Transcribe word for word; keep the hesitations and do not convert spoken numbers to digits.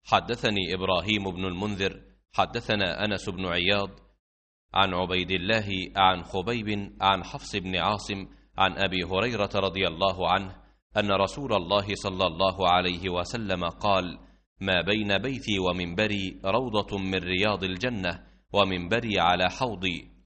حدثني إبراهيم بن المنذر حدثنا أنس بن عياض عن عبيد الله عن خبيب عن حفص بن عاصم عن أبي هريرة رضي الله عنه أن رسول الله صلى الله عليه وسلم قال: ما بين بيتي ومنبري روضة من رياض الجنة، ومنبري على حوضي،